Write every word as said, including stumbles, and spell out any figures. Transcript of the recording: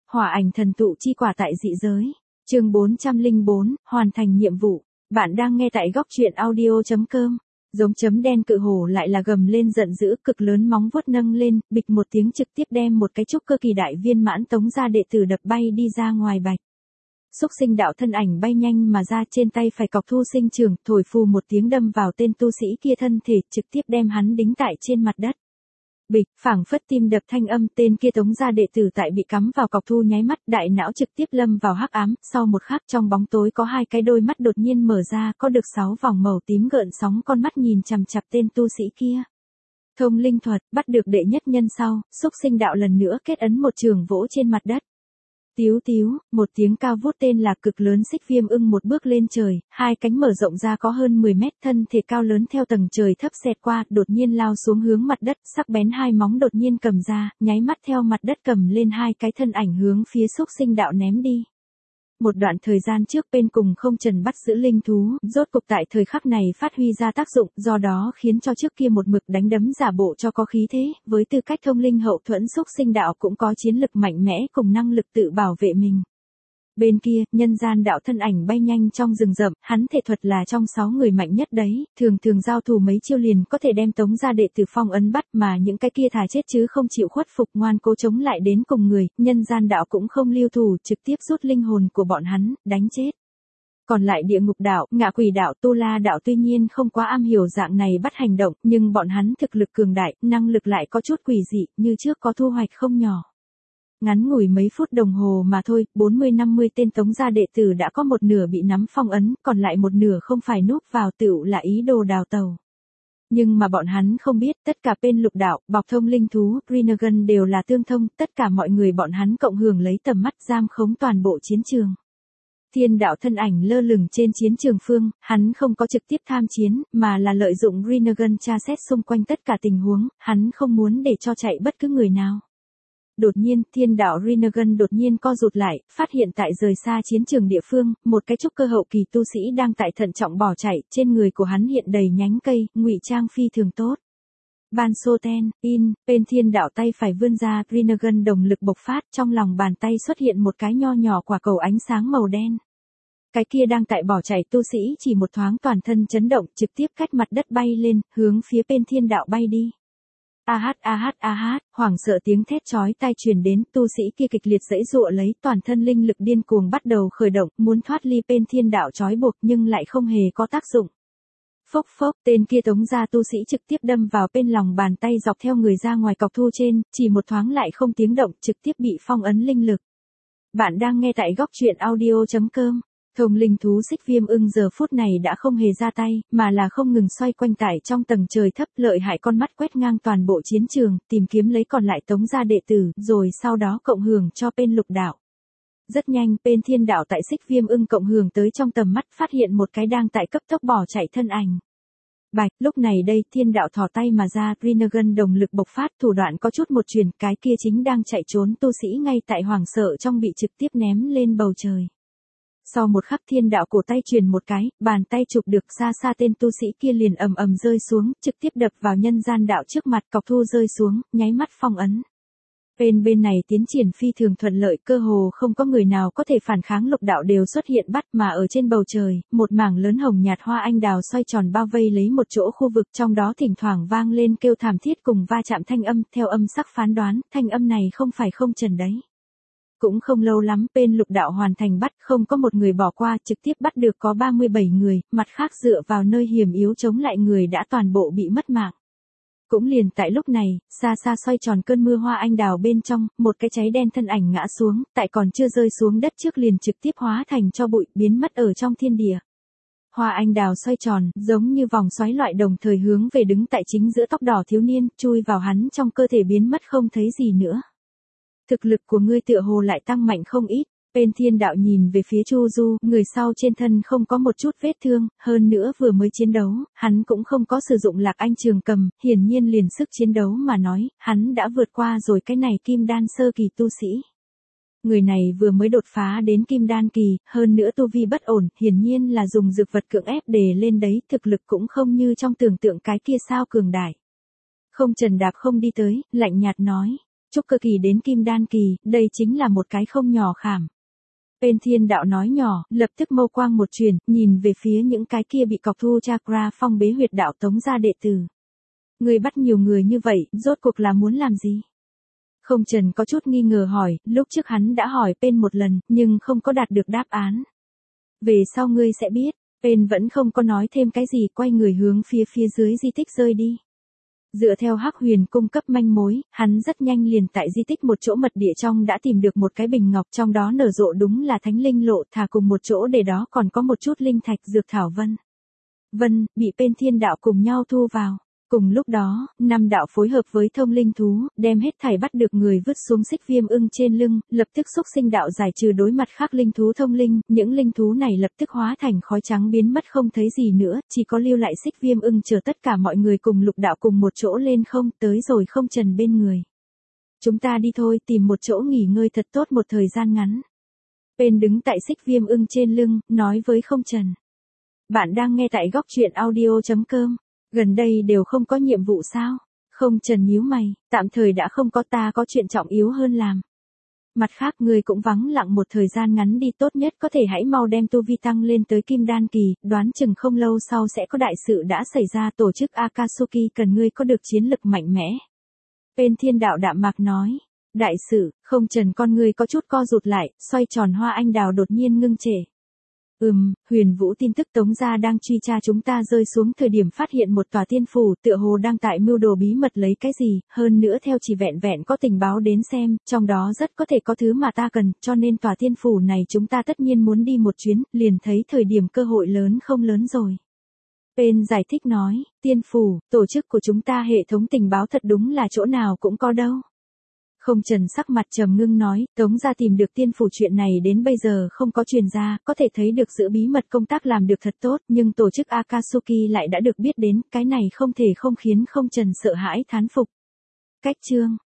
Hỏa ảnh thần tụ chi quả tại dị giới. Chương bốn trăm lẻ bốn, hoàn thành nhiệm vụ. Bạn đang nghe tại góc truyện audio chấm com. Giống chấm đen cự hổ lại là gầm lên giận dữ, cực lớn móng vuốt nâng lên, bịch một tiếng trực tiếp đem một cái trúc cơ kỳ đại viên mãn Tống gia đệ tử đập bay đi ra ngoài bạch. Xúc sinh đạo thân ảnh bay nhanh mà ra, trên tay phải cọc thu sinh trường, thổi phù một tiếng đâm vào tên tu sĩ kia thân thể, trực tiếp đem hắn đính tại trên mặt đất. Bịch, phảng phất tim đập thanh âm, tên kia Tống gia đệ tử tại bị cắm vào cọc thu nháy mắt, đại não trực tiếp lâm vào hắc ám, sau một khắc trong bóng tối có hai cái đôi mắt đột nhiên mở ra, có được sáu vòng màu tím gợn sóng con mắt nhìn chằm chằm tên tu sĩ kia. Thông linh thuật, bắt được đệ nhất nhân sau, xúc sinh đạo lần nữa kết ấn một trường vỗ trên mặt đất. Tíu tíu, một tiếng cao vút tên là cực lớn xích viêm ưng một bước lên trời, hai cánh mở rộng ra có hơn mười mét, thân thể cao lớn theo tầng trời thấp xẹt qua, đột nhiên lao xuống hướng mặt đất, sắc bén hai móng đột nhiên cầm ra, nháy mắt theo mặt đất cầm lên hai cái thân ảnh hướng phía xúc sinh đạo ném đi. Một đoạn thời gian trước bên cùng không trần bắt giữ linh thú, rốt cục tại thời khắc này phát huy ra tác dụng, do đó khiến cho trước kia một mực đánh đấm giả bộ cho có khí thế, với tư cách thông linh hậu thuẫn xúc sinh đạo cũng có chiến lực mạnh mẽ cùng năng lực tự bảo vệ mình. Bên kia, nhân gian đạo thân ảnh bay nhanh trong rừng rậm, hắn thể thuật là trong sáu người mạnh nhất đấy, thường thường giao thủ mấy chiêu liền có thể đem Tống gia đệ tử phong ấn bắt, mà những cái kia thà chết chứ không chịu khuất phục ngoan cố chống lại đến cùng người, nhân gian đạo cũng không lưu thủ, trực tiếp rút linh hồn của bọn hắn, đánh chết. Còn lại địa ngục đạo, ngạ quỷ đạo, tu la đạo tuy nhiên không quá am hiểu dạng này bắt hành động, nhưng bọn hắn thực lực cường đại, năng lực lại có chút quỷ dị, như trước có thu hoạch không nhỏ. Ngắn ngủi mấy phút đồng hồ mà thôi, bốn mươi năm mươi tên Tống gia đệ tử đã có một nửa bị nắm phong ấn, còn lại một nửa không phải núp vào tựu là ý đồ đào tàu. Nhưng mà bọn hắn không biết, tất cả bên lục đạo, bọc thông linh thú, Rinnegan đều là tương thông, tất cả mọi người bọn hắn cộng hưởng lấy tầm mắt giam khống toàn bộ chiến trường. Thiên đạo thân ảnh lơ lửng trên chiến trường phương, hắn không có trực tiếp tham chiến, mà là lợi dụng Rinnegan tra xét xung quanh tất cả tình huống, hắn không muốn để cho chạy bất cứ người nào. Đột nhiên, thiên đạo Rinnegan đột nhiên co rụt lại, phát hiện tại rời xa chiến trường địa phương, một cái trúc cơ hậu kỳ tu sĩ đang tại thận trọng bỏ chạy, trên người của hắn hiện đầy nhánh cây, ngụy trang phi thường tốt. Ban sô ten, in, bên thiên đạo tay phải vươn ra, Rinnegan đồng lực bộc phát, trong lòng bàn tay xuất hiện một cái nho nhỏ quả cầu ánh sáng màu đen. Cái kia đang tại bỏ chạy tu sĩ chỉ một thoáng toàn thân chấn động, trực tiếp cách mặt đất bay lên, hướng phía bên thiên đạo bay đi. A hát a hát a hát, hoảng sợ tiếng thét chói tai truyền đến, tu sĩ kia kịch liệt giãy giụa lấy, toàn thân linh lực điên cuồng bắt đầu khởi động, muốn thoát ly bên thiên đạo trói buộc nhưng lại không hề có tác dụng. Phốc phốc, tên kia Tống gia tu sĩ trực tiếp đâm vào bên lòng bàn tay dọc theo người ra ngoài cọc thu trên, chỉ một thoáng lại không tiếng động, trực tiếp bị phong ấn linh lực. Bạn đang nghe tại góc truyện audio chấm com. Thông linh thú xích viêm ưng giờ phút này đã không hề ra tay, mà là không ngừng xoay quanh tại trong tầng trời thấp, lợi hại con mắt quét ngang toàn bộ chiến trường, tìm kiếm lấy còn lại Tống gia đệ tử, rồi sau đó cộng hưởng cho bên lục đạo. Rất nhanh, bên thiên đạo tại xích viêm ưng cộng hưởng tới trong tầm mắt, phát hiện một cái đang tại cấp tốc bỏ chạy thân ảnh. Bạch, lúc này đây, thiên đạo thò tay mà ra, Rinnegan đồng lực bộc phát, thủ đoạn có chút một truyền, cái kia chính đang chạy trốn tu sĩ ngay tại hoảng sợ trong bị trực tiếp ném lên bầu trời. Sau một khắc thiên đạo cổ tay truyền một cái, bàn tay chụp được xa xa tên tu sĩ kia liền ầm ầm rơi xuống, trực tiếp đập vào nhân gian đạo trước mặt, cọc thu rơi xuống, nháy mắt phong ấn. Bên bên này tiến triển phi thường thuận lợi, cơ hồ không có người nào có thể phản kháng, lục đạo đều xuất hiện bắt, mà ở trên bầu trời, một mảng lớn hồng nhạt hoa anh đào xoay tròn bao vây lấy một chỗ khu vực, trong đó thỉnh thoảng vang lên kêu thảm thiết cùng va chạm thanh âm, theo âm sắc phán đoán, thanh âm này không phải không trần đấy. Cũng không lâu lắm, bên lục đạo hoàn thành bắt, không có một người bỏ qua, trực tiếp bắt được có ba mươi bảy người, mặt khác dựa vào nơi hiểm yếu chống lại người đã toàn bộ bị mất mạng. Cũng liền tại lúc này, xa xa xoay tròn cơn mưa hoa anh đào bên trong, một cái cháy đen thân ảnh ngã xuống, tại còn chưa rơi xuống đất trước liền trực tiếp hóa thành cho bụi, biến mất ở trong thiên địa. Hoa anh đào xoay tròn, giống như vòng xoáy loại đồng thời hướng về đứng tại chính giữa tóc đỏ thiếu niên, chui vào hắn trong cơ thể biến mất không thấy gì nữa. Thực lực của ngươi tựa hồ lại tăng mạnh không ít. Bên thiên đạo nhìn về phía Chu Du, người sau trên thân không có một chút vết thương, hơn nữa vừa mới chiến đấu, hắn cũng không có sử dụng lạc anh trường cầm, hiển nhiên liền sức chiến đấu mà nói, hắn đã vượt qua rồi cái này kim đan sơ kỳ tu sĩ. Người này vừa mới đột phá đến kim đan kỳ, hơn nữa tu vi bất ổn, hiển nhiên là dùng dược vật cưỡng ép để lên đấy, thực lực cũng không như trong tưởng tượng cái kia sao cường đại. Không trần đạp không đi tới, lạnh nhạt nói. Trúc cơ kỳ đến kim đan kỳ, đây chính là một cái không nhỏ khảm. Bên Thiên Đạo nói nhỏ, lập tức mâu quang một chuyển, nhìn về phía những cái kia bị cọc thu chakra phong bế huyệt đạo tống gia đệ tử. Người bắt nhiều người như vậy, rốt cuộc là muốn làm gì? Không Trần có chút nghi ngờ hỏi, lúc trước hắn đã hỏi Pen một lần, nhưng không có đạt được đáp án. Về sau ngươi sẽ biết, Pen vẫn không có nói thêm cái gì, quay người hướng phía phía dưới di tích rơi đi. Dựa theo Hắc Huyền cung cấp manh mối, hắn rất nhanh liền tại di tích một chỗ mật địa trong đã tìm được một cái bình ngọc, trong đó nở rộ đúng là thánh linh lộ, thả cùng một chỗ để đó còn có một chút linh thạch dược thảo vân. Vân, bị Pen Thiên Đạo cùng nhau thu vào. Cùng lúc đó, năm đạo phối hợp với thông linh thú, đem hết thảy bắt được người vứt xuống xích viêm ưng trên lưng, lập tức xúc sinh đạo giải trừ đối mặt khác linh thú thông linh, những linh thú này lập tức hóa thành khói trắng biến mất không thấy gì nữa, chỉ có lưu lại xích viêm ưng chờ tất cả mọi người cùng lục đạo cùng một chỗ lên không, tới rồi Không Trần bên người. Chúng ta đi thôi, tìm một chỗ nghỉ ngơi thật tốt một thời gian ngắn. Pen đứng tại xích viêm ưng trên lưng, nói với Không Trần. Bạn đang nghe tại góc truyện audio chấm com. Gần đây đều không có nhiệm vụ sao? Không Trần nhíu mày, tạm thời đã không có, ta có chuyện trọng yếu hơn làm. Mặt khác ngươi cũng vắng lặng một thời gian ngắn đi, tốt nhất có thể hãy mau đem tu vi tăng lên tới kim đan kỳ, đoán chừng không lâu sau sẽ có đại sự đã xảy ra, tổ chức Akatsuki cần ngươi có được chiến lực mạnh mẽ. Pen Thiên Đạo đạm mạc nói, đại sự, Không Trần con ngươi có chút co rụt lại, xoay tròn hoa anh đào đột nhiên ngưng trệ. Ừm, Huyền Vũ tin tức Tống gia đang truy tra chúng ta rơi xuống thời điểm phát hiện một tòa tiên phủ, tựa hồ đang tại mưu đồ bí mật lấy cái gì, hơn nữa theo chỉ vẹn vẹn có tình báo đến xem, trong đó rất có thể có thứ mà ta cần, cho nên tòa tiên phủ này chúng ta tất nhiên muốn đi một chuyến, liền thấy thời điểm cơ hội lớn không lớn rồi. Pen giải thích nói, tiên phủ, tổ chức của chúng ta hệ thống tình báo thật đúng là chỗ nào cũng có đâu. Không Trần sắc mặt trầm ngưng nói, Tống gia tìm được tiên phủ chuyện này đến bây giờ không có truyền ra, có thể thấy được giữ bí mật công tác làm được thật tốt, nhưng tổ chức Akatsuki lại đã được biết đến, cái này không thể không khiến Không Trần sợ hãi thán phục. Cách chương